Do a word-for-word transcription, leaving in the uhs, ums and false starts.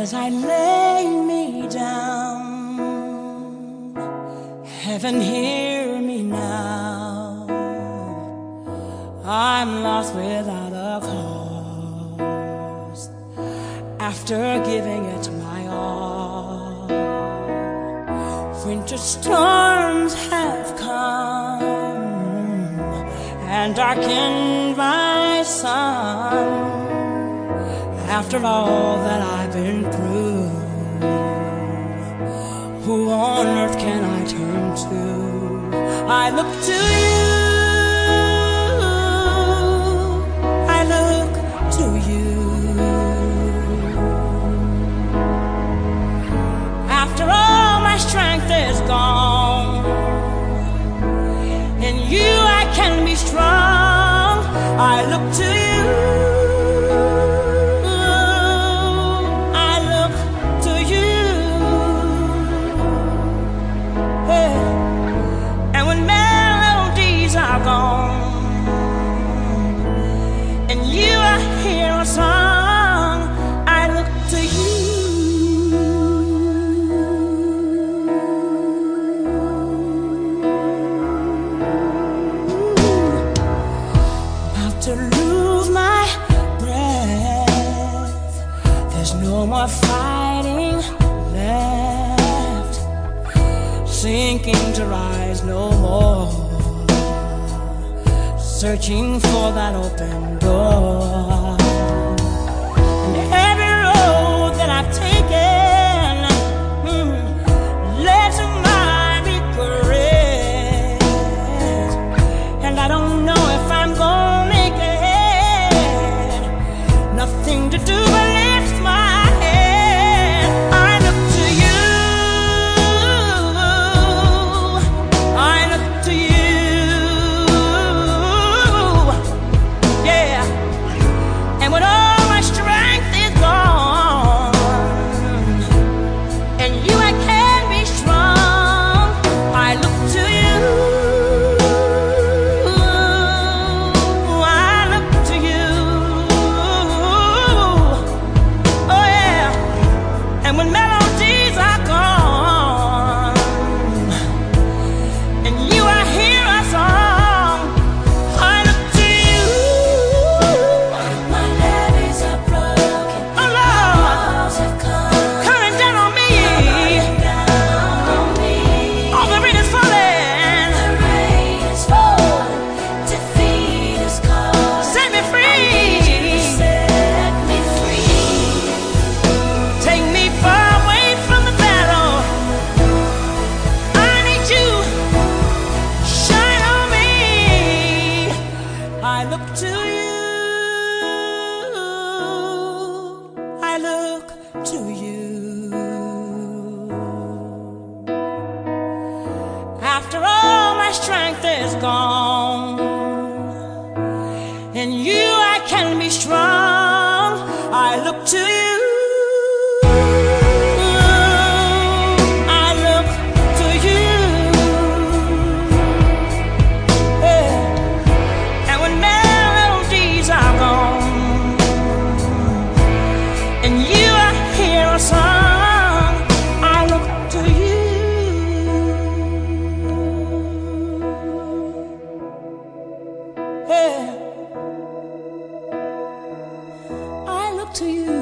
as I lay me down. Heaven, hear me now. I'm lost without a cause. After giving it my all, winter storms have come and darkened my sun. After all that I've been through, who on earth can I turn to? I look to you, I look to you. After all my strength is gone, in you I can be strong. I look to you. And you, I hear a song. I look to you. About to lose my breath. There's no more fighting left. Sinking to rise no more. Searching for that open door. And every road that I've taken mm, led to my regret. And I don't know if I'm gonna make it. Nothing to do but lift my head. I look to you. I look to you. And when all my strength is gone, and you I can be strong, I look to you. I look to you. Oh yeah. And when melodies are gone, and you I hear a song, I look to you. I look to you, I look to you. After all my strength is gone, in you I can be strong. I look to you. I look to you.